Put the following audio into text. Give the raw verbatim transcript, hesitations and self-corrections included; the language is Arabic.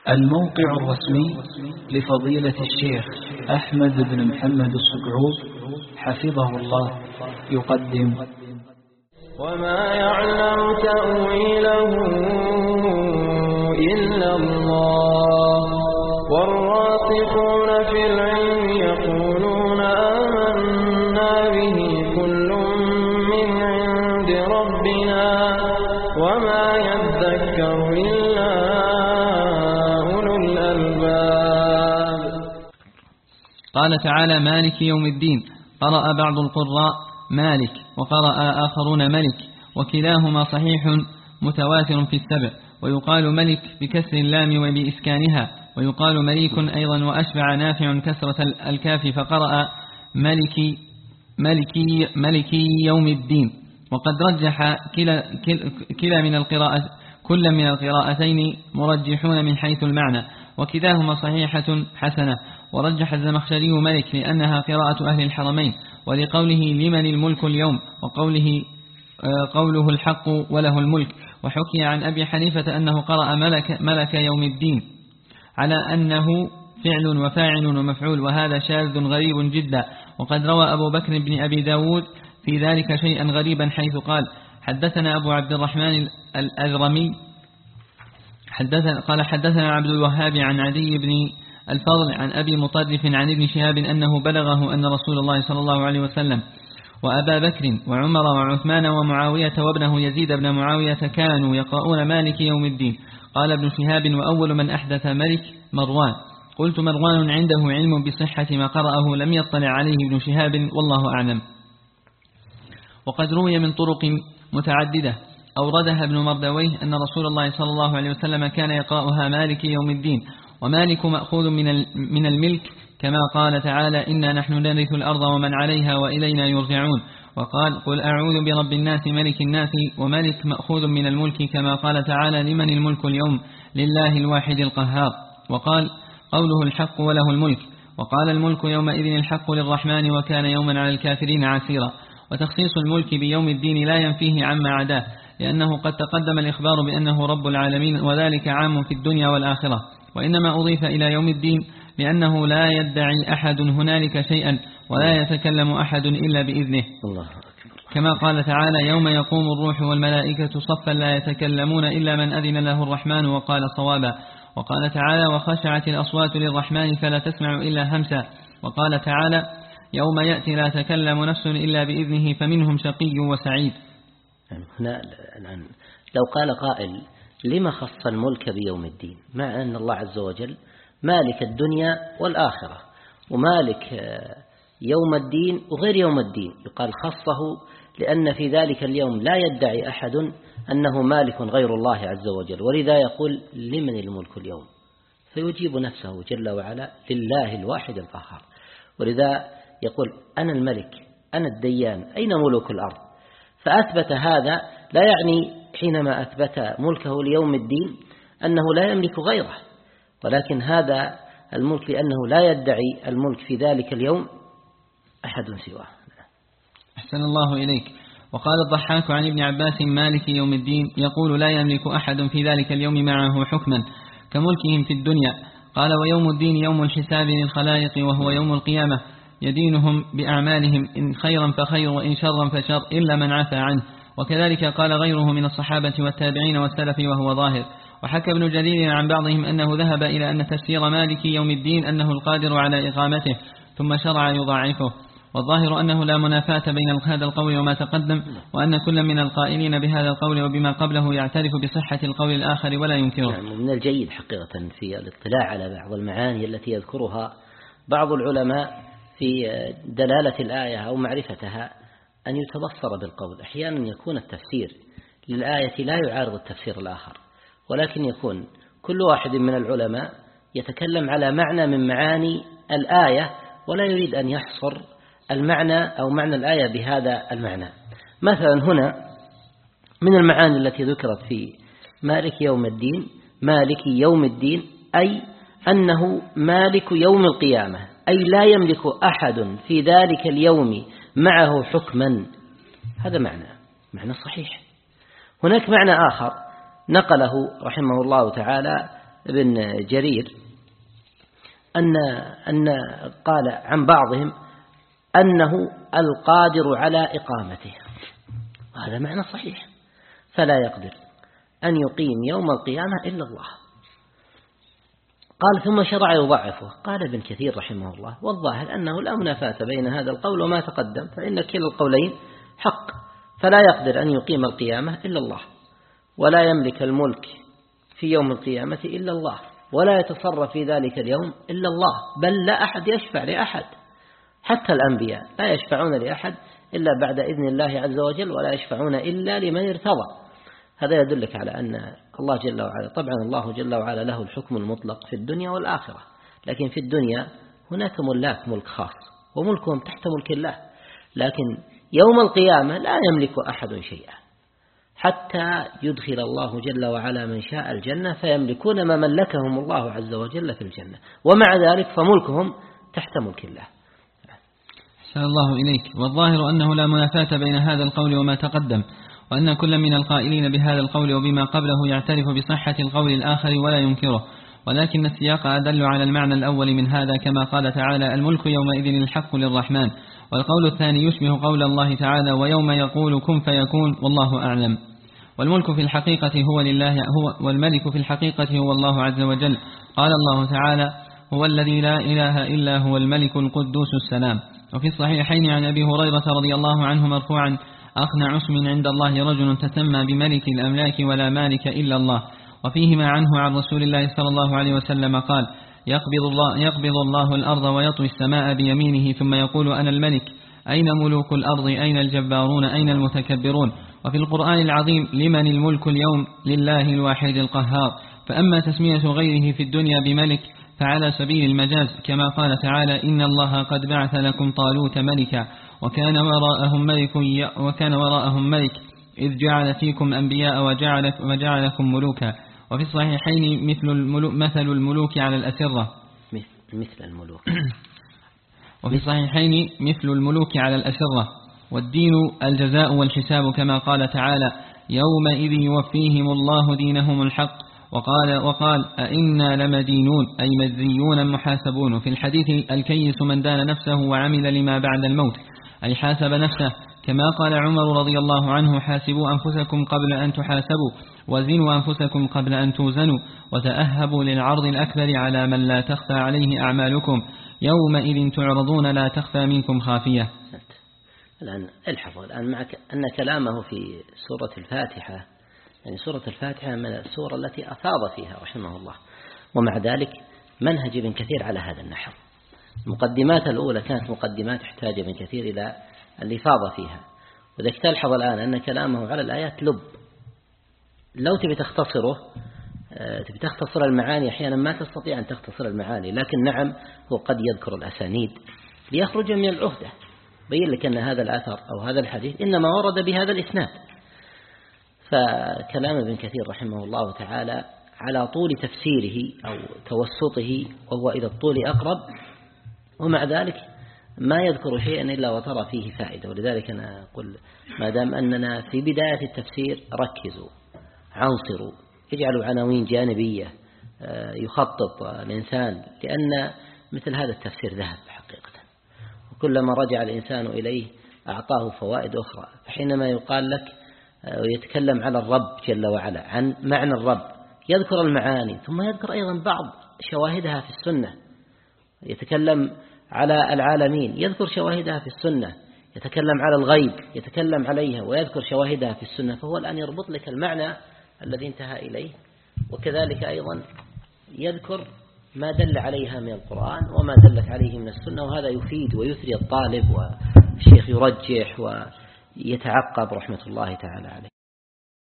الموقع الرسمي لفضيلة الشيخ أحمد بن محمد السقعود حفظه الله يقدم وما يعلم تأويله إلا الله والراسخون في العلم يقولون آمنا به كل من عند ربنا وما يذكر إلا أولو الألباب. قال تعالى مالك يوم الدين. قرأ بعض القراء مالك وقرأ آخرون ملك، وكلاهما صحيح متواتر في السبع، ويقال ملك بكسر اللام وبإسكانها، ويقال مليك أيضا، وأشبع نافع كسرة الكاف فقرأ ملكي ملكي ملكي يوم الدين. وقد رجح كلا, كلا من القراءة كل من القراءتين مرجحون من حيث المعنى، وكلاهما صحيحة حسنة. ورجح الزمخشري ملك لأنها قراءة أهل الحرمين، ولقوله لمن الملك اليوم، وقوله قوله الحق وله الملك. وحكي عن أبي حنيفة أنه قرأ ملك, ملك يوم الدين على أنه فعل وفاعل ومفعول، وهذا شاذ غريب جدا. وقد روى أبو بكر بن أبي داود في ذلك شيئا غريبا، حيث قال حدثنا أبو عبد الرحمن الأذرمي حدثنا قال حدثنا عبد الوهاب عن عدي بن الفضل عن أبي مطرف عن ابن شهاب أنه بلغه أن رسول الله صلى الله عليه وسلم وأبا بكر وعمر وعثمان ومعاوية وابنه يزيد بن معاوية كانوا يقرؤون مالك يوم الدين. قال ابن شهاب وأول من أحدث ملك مروان. قلت مروان عنده علم بصحة ما قرأه لم يطلع عليه ابن شهاب والله أعلم. وقد روي من طرق متعددة أوردها ابن مردويه أن رسول الله صلى الله عليه وسلم كان يقرأها مالك يوم الدين. ومالك مأخوذ من من الملك، كما قال تعالى إنا نحن نرث الأرض ومن عليها وإلينا يرجعون. وقال قل أعوذ برب الناس ملك الناس. وملك مأخوذ من الملك، كما قال تعالى لمن الملك اليوم لله الواحد القهار. وقال قوله الحق وله الملك. وقال الملك يومئذ الحق للرحمن وكان يوما على الكافرين عسيرا. وتخصيص الملك بيوم الدين لا ينفيه عما عداه، لأنه قد تقدم الإخبار بأنه رب العالمين، وذلك عام في الدنيا والآخرة. وإنما أضيف إلى يوم الدين لأنه لا يدعي أحد هنالك شيئا ولا يتكلم أحد إلا بإذنه، الله أكبر. كما قال تعالى يوم يقوم الروح والملائكة صفا لا يتكلمون إلا من أذن له الرحمن وقال صوابا. وقال تعالى وخشعت الأصوات للرحمن فلا تسمع إلا همسا. وقال تعالى يوم يأتي لا تكلم نفس إلا بإذنه فمنهم شقي وسعيد. هنا لو قال قائل لما خص الملك بيوم الدين، مع أن الله عز وجل مالك الدنيا والآخرة ومالك يوم الدين وغير يوم الدين، يقال خصه لأن في ذلك اليوم لا يدعي أحد أنه مالك غير الله عز وجل، ولذا يقول لمن الملك اليوم، فيجيب نفسه جل وعلا لله الواحد القهار. ولذا يقول أنا الملك أنا الديان أين ملوك الأرض، فأثبت هذا لا يعني حينما أثبت ملكه ليوم الدين أنه لا يملك غيره، ولكن هذا الملك لأنه لا يدعي الملك في ذلك اليوم أحد سواه. أحسن الله إليك. وقال الضحاك عن ابن عباس مالك يوم الدين يقول لا يملك أحد في ذلك اليوم معه حكما كملكهم في الدنيا. قال ويوم الدين يوم الحساب للخلائق وهو يوم القيامة، يدينهم بأعمالهم إن خيرا فخير وإن شرا فشر إلا من عفى عنه. وكذلك قال غيره من الصحابة والتابعين والسلف وهو ظاهر. وحكى ابن جرير عن بعضهم أنه ذهب إلى أن تفسير مالك يوم الدين أنه القادر على إقامته ثم شرع يضاعفه. والظاهر أنه لا منافاة بين هذا القول وما تقدم، وأن كل من القائلين بهذا القول وبما قبله يعترف بصحة القول الآخر ولا ينكره. يعني من الجيد حقيقة في الاطلاع على بعض المعاني التي يذكرها بعض العلماء في دلالة الآية أو معرفتها أن يتبصر بالقول. أحيانا يكون التفسير للآية لا يعارض التفسير الآخر، ولكن يكون كل واحد من العلماء يتكلم على معنى من معاني الآية ولا يريد أن يحصر المعنى أو معنى الآية بهذا المعنى. مثلا هنا من المعاني التي ذكرت في مالك يوم الدين مالك يوم الدين أي أنه مالك يوم القيامة، أي لا يملك أحد في ذلك اليوم معه حكما. هذا معنى معنى صحيح. هناك معنى آخر نقله رحمه الله تعالى ابن جرير أن أن قال عن بعضهم أنه القادر على إقامته، وهذا معنى صحيح، فلا يقدر أن يقيم يوم القيامة إلا الله. قال ثم شرع يضعفه. قال ابن كثير رحمه الله والظاهر أنه لا منافاة بين هذا القول وما تقدم، فإن كلا القولين حق، فلا يقدر أن يقيم القيامة إلا الله، ولا يملك الملك في يوم القيامة إلا الله، ولا يتصرف في ذلك اليوم إلا الله، بل لا أحد يشفع لأحد، حتى الأنبياء لا يشفعون لأحد إلا بعد إذن الله عز وجل، ولا يشفعون إلا لمن ارتضى. هذا يدلك على أن الله جل وعلا، طبعا الله جل وعلا له الحكم المطلق في الدنيا والآخرة، لكن في الدنيا هناك ملاك ملك خاص وملكهم تحت ملك الله، لكن يوم القيامة لا يملك أحد شيئا حتى يدخل الله جل وعلا من شاء الجنة، فيملكون ما ملكهم الله عز وجل في الجنة، ومع ذلك فملكهم تحت ملك الله. أحسن الله إليك. والظاهر أنه لا منافاة بين هذا القول وما تقدم، وأن كل من القائلين بهذا القول وبما قبله يعترف بصحة القول الآخر ولا ينكره، ولكن السياق أدل على المعنى الأول من هذا، كما قال تعالى الملك يومئذ الحق للرحمن، والقول الثاني يشبه قول الله تعالى ويوم يقول كن فيكون والله أعلم. والملك في الحقيقة هو لله هو والملك في الحقيقة هو الله عز وجل. قال الله تعالى هو الذي لا إله إلا هو الملك القدوس السلام. وفي الصحيحين عن أبي هريرة رضي الله عنه مرفوعا أقنع اسم عند الله رجل تسمى بملك الأملاك ولا مالك إلا الله. وفيهما عنه عن رسول الله صلى الله عليه وسلم قال يقبض الله, يقبض الله الأرض ويطوي السماء بيمينه ثم يقول أنا الملك، أين ملوك الأرض، أين الجبارون، أين المتكبرون. وفي القرآن العظيم لمن الملك اليوم لله الواحد القهار. فأما تسمية غيره في الدنيا بملك فعلى سبيل المجاز، كما قال تعالى إن الله قد بعث لكم طالوت ملكا وكان وراءهم ملك وكان وراءهم ملك إذ جعل فيكم أنبياء وجعل وجعلكم ملوكا. وفي الصحيحين مثل الملوك مثل الملوك على الأسرة مثل الملوك وفي الصحيحين مثل الملوك على الأسرة، والدين الجزاء والحساب، كما قال تعالى يومئذ يوفيهم الله دينهم الحق. وقال وقال أئنا لمدينون أي مجزيون محاسبون. في الحديث الكيس من دان نفسه وعمل لما بعد الموت أي حاسب نفسه، كما قال عمر رضي الله عنه حاسبوا أنفسكم قبل أن تحاسبوا وزنوا أنفسكم قبل أن توزنوا وتأهبوا للعرض الأكبر على من لا تخفى عليه أعمالكم يومئذ تعرضون لا تخفى منكم خافية. الآن الحفظ الآن معك أن كلامه في سورة الفاتحة، يعني سورة الفاتحة من السورة التي أفاض فيها رحمه الله، ومع ذلك منهج ابن كثير على هذا النحو. المقدمات الأولى كانت مقدمات تحتاج ابن كثير إلى الإفاضة فيها، وذلك تلحظ الآن أن كلامه على الآيات لب، لو تبي تختصره تبي تختصر المعاني أحيانا ما تستطيع أن تختصر المعاني، لكن نعم هو قد يذكر الأسانيد ليخرج من العهدة، بين لك أن هذا الأثر أو هذا الحديث إنما ورد بهذا الإسناد. فكلام ابن كثير رحمه الله تعالى على طول تفسيره أو توسطه، وهو إلى الطول أقرب، ومع ذلك ما يذكر شيئا إلا وترى فيه فائدة. ولذلك أنا أقول ما دام أننا في بداية التفسير ركزوا عنصروا اجعلوا عناوين جانبية يخطط الإنسان، لأن مثل هذا التفسير ذهب حقيقة، وكلما رجع الإنسان إليه أعطاه فوائد أخرى. فحينما يقال لك ويتكلم على الرب جل وعلا عن معنى الرب يذكر المعاني، ثم يذكر أيضا بعض شواهدها في السنة، يتكلم على العالمين يذكر شواهدها في السنة، يتكلم على الغيب يتكلم عليها ويذكر شواهدها في السنة. فهو الآن يربط لك المعنى الذي انتهى إليه، وكذلك أيضا يذكر ما دل عليها من القرآن وما دلت عليه من السنة، وهذا يفيد ويثري الطالب، والشيخ يرجح ويتعقب رحمة الله تعالى عليه.